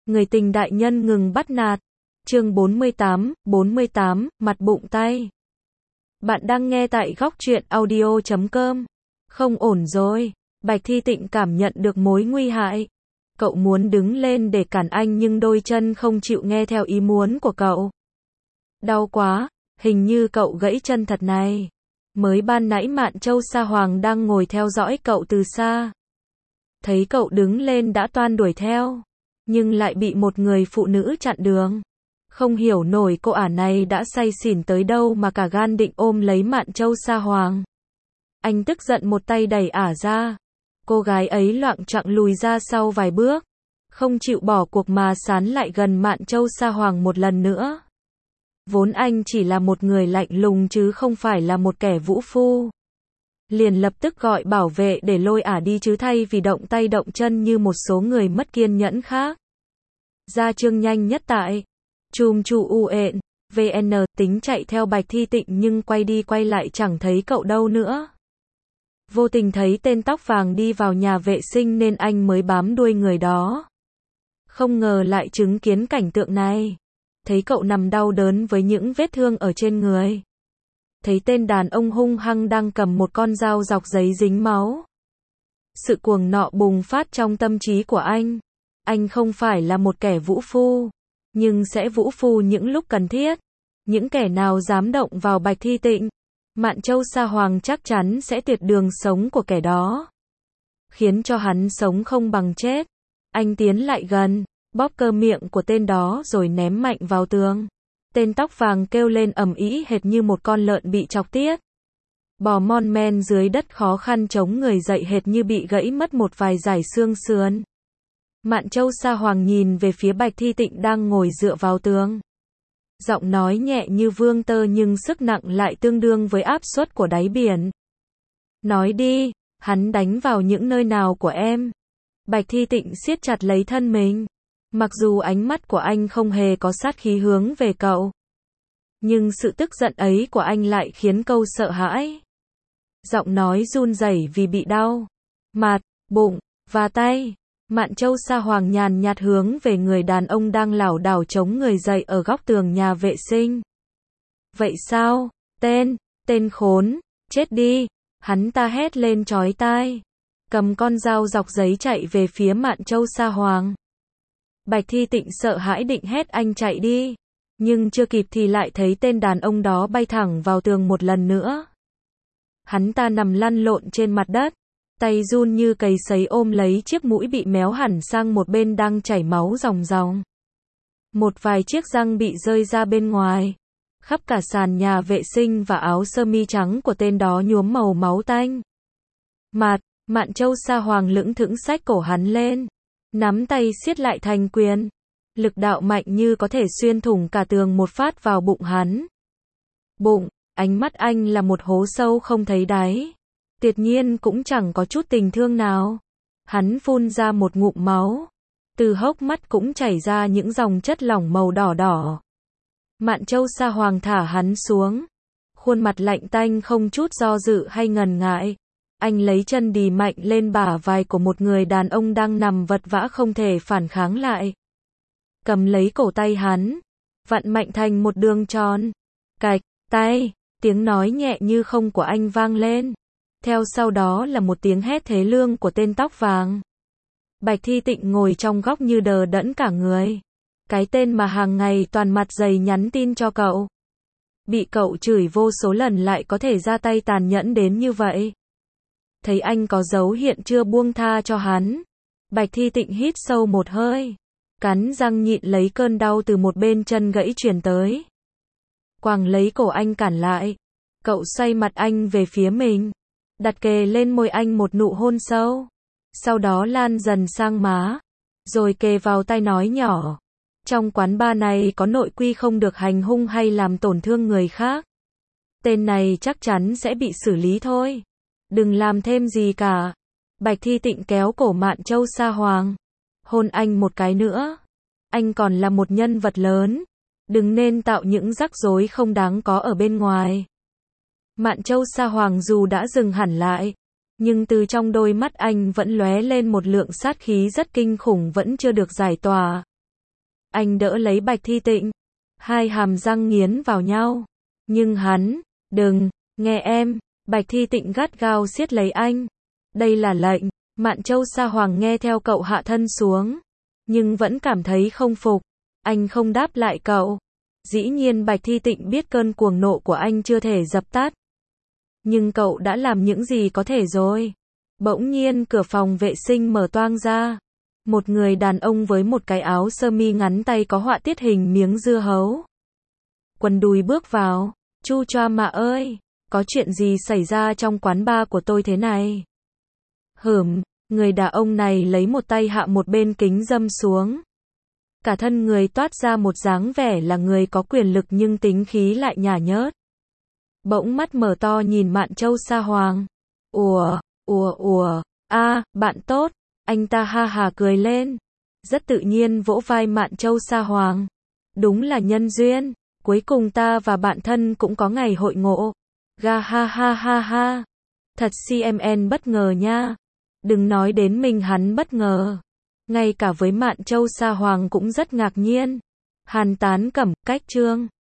Người tình đại nhân ngừng bắt nạt. Chương 48, mặt bụng tay. Bạn đang nghe tại góc truyện audio.com. Không ổn rồi. Bạch Thi Tịnh cảm nhận được mối nguy hại. Cậu muốn đứng lên để cản anh nhưng đôi chân không chịu nghe theo ý muốn của cậu. Đau quá, hình như cậu gãy chân thật này. Mới ban nãy Mạn Châu Sa Hoàng đang ngồi theo dõi cậu từ xa. Thấy cậu đứng lên đã toan đuổi theo, nhưng lại bị một người phụ nữ chặn đường. Không hiểu nổi cô ả này đã say xỉn tới đâu mà cả gan định ôm lấy Mạn Châu Sa Hoàng. Anh tức giận một tay đẩy ả ra. Cô gái ấy loạng choạng lùi ra sau vài bước, không chịu bỏ cuộc mà sán lại gần Mạn Châu Sa Hoàng một lần nữa. Vốn anh chỉ là một người lạnh lùng chứ không phải là một kẻ vũ phu. Liền lập tức gọi bảo vệ để lôi ả đi chứ thay vì động tay động chân như một số người mất kiên nhẫn khác. Ra chương nhanh nhất tại chùm chu UN, VN, tính chạy theo Bạch Thi Tịnh nhưng quay đi quay lại chẳng thấy cậu đâu nữa. Vô tình thấy tên tóc vàng đi vào nhà vệ sinh nên anh mới bám đuôi người đó. Không ngờ lại chứng kiến cảnh tượng này. Thấy cậu nằm đau đớn với những vết thương ở trên người. Thấy tên đàn ông hung hăng đang cầm một con dao dọc giấy dính máu. Sự cuồng nọ bùng phát trong tâm trí của anh. Anh không phải là một kẻ vũ phu, nhưng sẽ vũ phu những lúc cần thiết. Những kẻ nào dám động vào Bạch Thi Tịnh, Mạn Châu Sa Hoàng chắc chắn sẽ tuyệt đường sống của kẻ đó. Khiến cho hắn sống không bằng chết. Anh tiến lại gần, bóp cơ miệng của tên đó rồi ném mạnh vào tường. Tên tóc vàng kêu lên ầm ĩ hệt như một con lợn bị chọc tiết. Bò mon men dưới đất khó khăn chống người dậy hệt như bị gãy mất một vài dải xương sườn. Mạn Châu Sa Hoàng nhìn về phía Bạch Thi Tịnh đang ngồi dựa vào tường. Giọng nói nhẹ như vương tơ nhưng sức nặng lại tương đương với áp suất của đáy biển. Nói đi, hắn đánh vào những nơi nào của em? Bạch Thi Tịnh siết chặt lấy thân mình. Mặc dù ánh mắt của anh không hề có sát khí hướng về cậu, nhưng sự tức giận ấy của anh lại khiến cô sợ hãi. Giọng nói run rẩy vì bị đau. Mặt, bụng, và tay. Mạn Châu Sa Hoàng nhàn nhạt hướng về người đàn ông đang lảo đảo chống người dậy ở góc tường nhà vệ sinh. Vậy sao? Tên khốn, chết đi. Hắn ta hét lên chói tai. Cầm con dao dọc giấy chạy về phía Mạn Châu Sa Hoàng. Bạch Thi Tịnh sợ hãi định hét anh chạy đi. Nhưng chưa kịp thì lại thấy tên đàn ông đó bay thẳng vào tường một lần nữa. Hắn ta nằm lăn lộn trên mặt đất. Tay run như cầy sấy ôm lấy chiếc mũi bị méo hẳn sang một bên đang chảy máu ròng ròng. Một vài chiếc răng bị rơi ra bên ngoài. Khắp cả sàn nhà vệ sinh và áo sơ mi trắng của tên đó nhuốm màu máu tanh. Mạn Châu Sa Hoàng lững thững xách cổ hắn lên. Nắm tay siết lại thành quyền. Lực đạo mạnh như có thể xuyên thủng cả tường một phát vào bụng hắn. Bụng, ánh mắt anh là một hố sâu không thấy đáy. Tuyệt nhiên cũng chẳng có chút tình thương nào. Hắn phun ra một ngụm máu. Từ hốc mắt cũng chảy ra những dòng chất lỏng màu đỏ đỏ. Mạn Châu Sa Hoàng thả hắn xuống. Khuôn mặt lạnh tanh không chút do dự hay ngần ngại. Anh lấy chân đì mạnh lên bả vai của một người đàn ông đang nằm vật vã không thể phản kháng lại. Cầm lấy cổ tay hắn. Vặn mạnh thành một đường tròn. Cạch, tay. Tiếng nói nhẹ như không của anh vang lên. Theo sau đó là một tiếng hét thê lương của tên tóc vàng. Bạch Thi Tịnh ngồi trong góc như đờ đẫn cả người. Cái tên mà hàng ngày toàn mặt dày nhắn tin cho cậu. Bị cậu chửi vô số lần lại có thể ra tay tàn nhẫn đến như vậy. Thấy anh có dấu hiện chưa buông tha cho hắn. Bạch Thi Tịnh hít sâu một hơi. Cắn răng nhịn lấy cơn đau từ một bên chân gãy truyền tới. Quàng lấy cổ anh cản lại. Cậu xoay mặt anh về phía mình. Đặt kề lên môi anh một nụ hôn sâu. Sau đó lan dần sang má. Rồi kề vào tai nói nhỏ. Trong quán bar này có nội quy không được hành hung hay làm tổn thương người khác. Tên này chắc chắn sẽ bị xử lý thôi. Đừng làm thêm gì cả. Bạch Thi Tịnh kéo cổ Mạn Châu Sa Hoàng. Hôn anh một cái nữa. Anh còn là một nhân vật lớn. Đừng nên tạo những rắc rối không đáng có ở bên ngoài. Mạn Châu Sa Hoàng dù đã dừng hẳn lại, nhưng từ trong đôi mắt anh vẫn lóe lên một lượng sát khí rất kinh khủng vẫn chưa được giải tỏa. Anh đỡ lấy Bạch Thi Tịnh. Hai hàm răng nghiến vào nhau. Nhưng hắn, đừng, nghe em. Bạch Thi Tịnh gắt gao siết lấy anh. Đây là lệnh. Mạn Châu Sa Hoàng nghe theo cậu hạ thân xuống. Nhưng vẫn cảm thấy không phục. Anh không đáp lại cậu. Dĩ nhiên Bạch Thi Tịnh biết cơn cuồng nộ của anh chưa thể dập tắt. Nhưng cậu đã làm những gì có thể rồi. Bỗng nhiên cửa phòng vệ sinh mở toang ra. Một người đàn ông với một cái áo sơ mi ngắn tay có họa tiết hình miếng dưa hấu. Quần đùi bước vào. Chu choa mà ơi, có chuyện gì xảy ra trong quán bar của tôi thế này? Người đàn ông này lấy một tay hạ một bên kính dâm xuống. Cả thân người toát ra một dáng vẻ là người có quyền lực nhưng tính khí lại nhả nhớt. Bỗng mắt mở to nhìn Mạn Châu Sa Hoàng. Bạn tốt. Anh ta ha hà cười lên. Rất tự nhiên vỗ vai Mạn Châu Sa Hoàng. Đúng là nhân duyên. Cuối cùng ta và bạn thân cũng có ngày hội ngộ. Ga ha ha ha ha. Thật CMN bất ngờ nha. Đừng nói đến mình hắn bất ngờ. Ngay cả với Mạn Châu Sa Hoàng cũng rất ngạc nhiên. Hàn Tán Cẩm, cách chương.